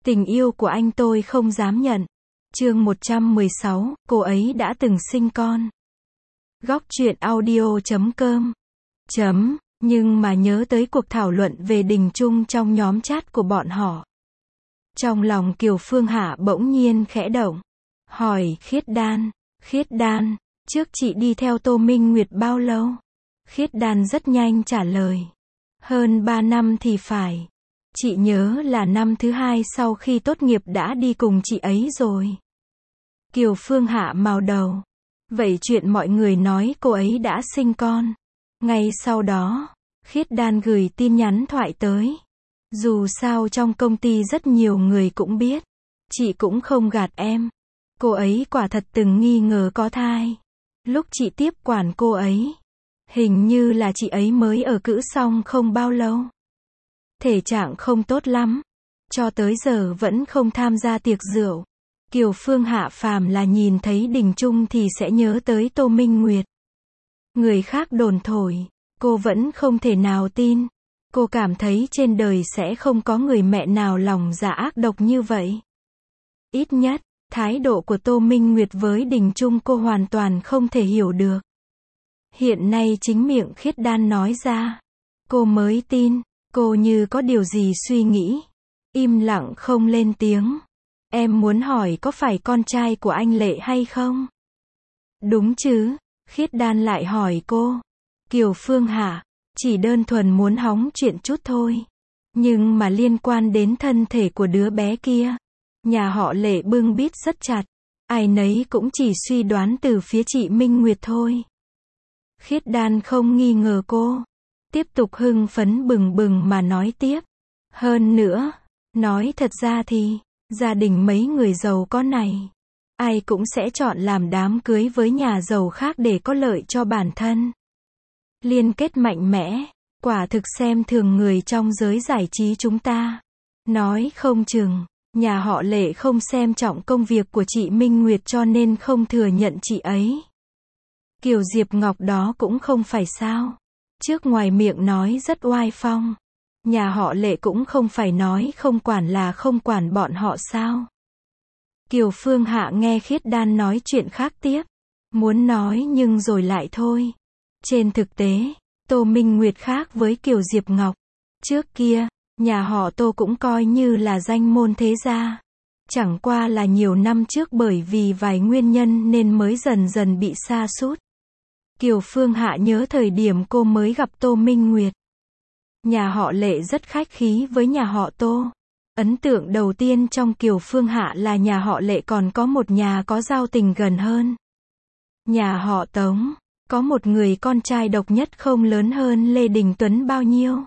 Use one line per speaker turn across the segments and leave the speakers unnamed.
Tình yêu của anh tôi không dám nhận. Chương 116, cô ấy đã từng sinh con. Góc truyện audio.com. Nhưng mà nhớ tới cuộc thảo luận về Đình Chung trong nhóm chat của bọn họ. Trong lòng Kiều Phương Hạ bỗng nhiên khẽ động. Hỏi Khiết Đan, trước chị đi theo Tô Minh Nguyệt bao lâu? Khiết Đan rất nhanh trả lời. Hơn 3 năm thì phải. Chị nhớ là năm thứ 2 sau khi tốt nghiệp đã đi cùng chị ấy rồi. Kiều Phương Hạ màu đầu. Vậy chuyện mọi người nói cô ấy đã sinh con. Ngay sau đó, Khiết Đan gửi tin nhắn thoại tới. Dù sao trong công ty rất nhiều người cũng biết. Chị cũng không gạt em. Cô ấy quả thật từng nghi ngờ có thai. Lúc chị tiếp quản cô ấy, hình như là chị ấy mới ở cữ xong không bao lâu. Thể trạng không tốt lắm. Cho tới giờ vẫn không tham gia tiệc rượu. Kiều Phương Hạ phàm là nhìn thấy Đình Chung thì sẽ nhớ tới Tô Minh Nguyệt. Người khác đồn thổi, cô vẫn không thể nào tin. Cô cảm thấy trên đời sẽ không có người mẹ nào lòng dạ ác độc như vậy. Ít nhất, thái độ của Tô Minh Nguyệt với Đình Chung cô hoàn toàn không thể hiểu được. Hiện nay chính miệng Khiết Đan nói ra. Cô mới tin, cô như có điều gì suy nghĩ. Im lặng không lên tiếng. Em muốn hỏi có phải con trai của anh Lệ hay không? Đúng chứ, Khiết Đan lại hỏi cô. Kiều Phương Hạ, chỉ đơn thuần muốn hóng chuyện chút thôi. Nhưng mà liên quan đến thân thể của đứa bé kia. Nhà họ Lệ bưng bít rất chặt. Ai nấy cũng chỉ suy đoán từ phía chị Minh Nguyệt thôi. Khiết Đan không nghi ngờ cô. Tiếp tục hưng phấn bừng bừng mà nói tiếp. Hơn nữa, nói thật ra thì, gia đình mấy người giàu có này, ai cũng sẽ chọn làm đám cưới với nhà giàu khác để có lợi cho bản thân. Liên kết mạnh mẽ, quả thực xem thường người trong giới giải trí chúng ta. Nói không chừng, nhà họ Lệ không xem trọng công việc của chị Minh Nguyệt cho nên không thừa nhận chị ấy. Kiều Diệp Ngọc đó cũng không phải sao. Trước ngoài miệng nói rất oai phong. Nhà họ Lệ cũng không phải nói không quản là không quản bọn họ sao. Kiều Phương Hạ nghe Khiết Đan nói chuyện khác tiếp. Muốn nói nhưng rồi lại thôi. Trên thực tế, Tô Minh Nguyệt khác với Kiều Diệp Ngọc. Trước kia, nhà họ Tô cũng coi như là danh môn thế gia. Chẳng qua là nhiều năm trước bởi vì vài nguyên nhân nên mới dần dần bị sa sút. Kiều Phương Hạ nhớ thời điểm cô mới gặp Tô Minh Nguyệt. Nhà họ Lệ rất khách khí với nhà họ Tô. Ấn tượng đầu tiên trong Kiều Phương Hạ là nhà họ Lệ còn có một nhà có giao tình gần hơn. Nhà họ Tống, có một người con trai độc nhất không lớn hơn Lê Đình Tuấn bao nhiêu.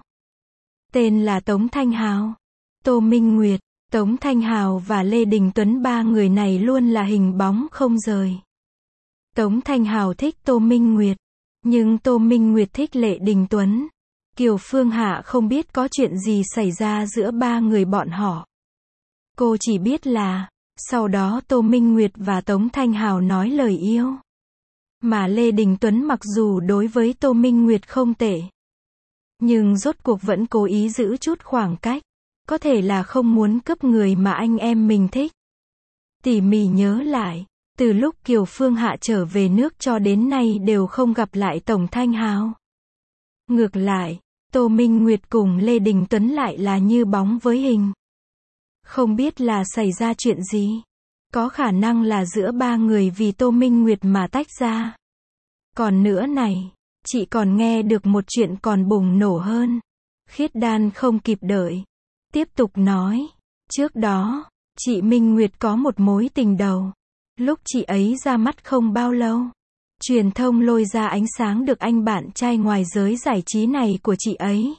Tên là Tống Thanh Hào. Tô Minh Nguyệt, Tống Thanh Hào và Lê Đình Tuấn ba người này luôn là hình bóng không rời. Tống Thanh Hào thích Tô Minh Nguyệt, nhưng Tô Minh Nguyệt thích Lê Đình Tuấn. Kiều Phương Hạ không biết có chuyện gì xảy ra giữa ba người bọn họ. Cô chỉ biết là, sau đó Tô Minh Nguyệt và Tống Thanh Hào nói lời yêu. Mà Lê Đình Tuấn mặc dù đối với Tô Minh Nguyệt không tệ, nhưng rốt cuộc vẫn cố ý giữ chút khoảng cách. Có thể là không muốn cướp người mà anh em mình thích. Tỉ mỉ nhớ lại, từ lúc Kiều Phương Hạ trở về nước cho đến nay đều không gặp lại Tống Thanh Hào. Ngược lại, Tô Minh Nguyệt cùng Lê Đình Tuấn lại là như bóng với hình. Không biết là xảy ra chuyện gì. Có khả năng là giữa ba người vì Tô Minh Nguyệt mà tách ra. Còn nữa này, chị còn nghe được một chuyện còn bùng nổ hơn. Khiết Đan không kịp đợi. Tiếp tục nói. Trước đó, chị Minh Nguyệt có một mối tình đầu. Lúc chị ấy ra mắt không bao lâu, truyền thông lôi ra ánh sáng được anh bạn trai ngoài giới giải trí này của chị ấy.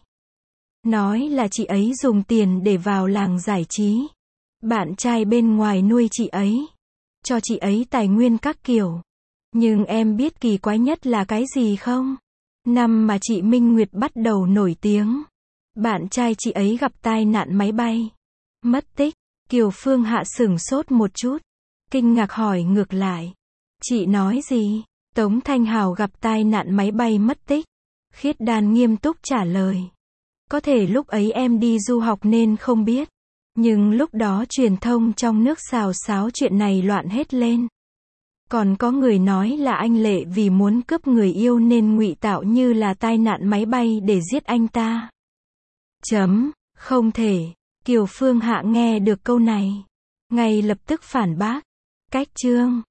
Nói là chị ấy dùng tiền để vào làng giải trí. Bạn trai bên ngoài nuôi chị ấy. Cho chị ấy tài nguyên các kiểu. Nhưng em biết kỳ quái nhất là cái gì không? Năm mà chị Minh Nguyệt bắt đầu nổi tiếng, bạn trai chị ấy gặp tai nạn máy bay. Mất tích. Kiều Phương Hạ sửng sốt một chút. Kinh ngạc hỏi ngược lại. Chị nói gì? Tống Thanh Hào gặp tai nạn máy bay mất tích. Khiết Đan nghiêm túc trả lời. Có thể lúc ấy em đi du học nên không biết. Nhưng lúc đó truyền thông trong nước xào xáo chuyện này loạn hết lên. Còn có người nói là anh Lệ vì muốn cướp người yêu nên ngụy tạo như là tai nạn máy bay để giết anh ta. Không thể. Kiều Phương Hạ nghe được câu này, ngay lập tức phản bác. Cách chương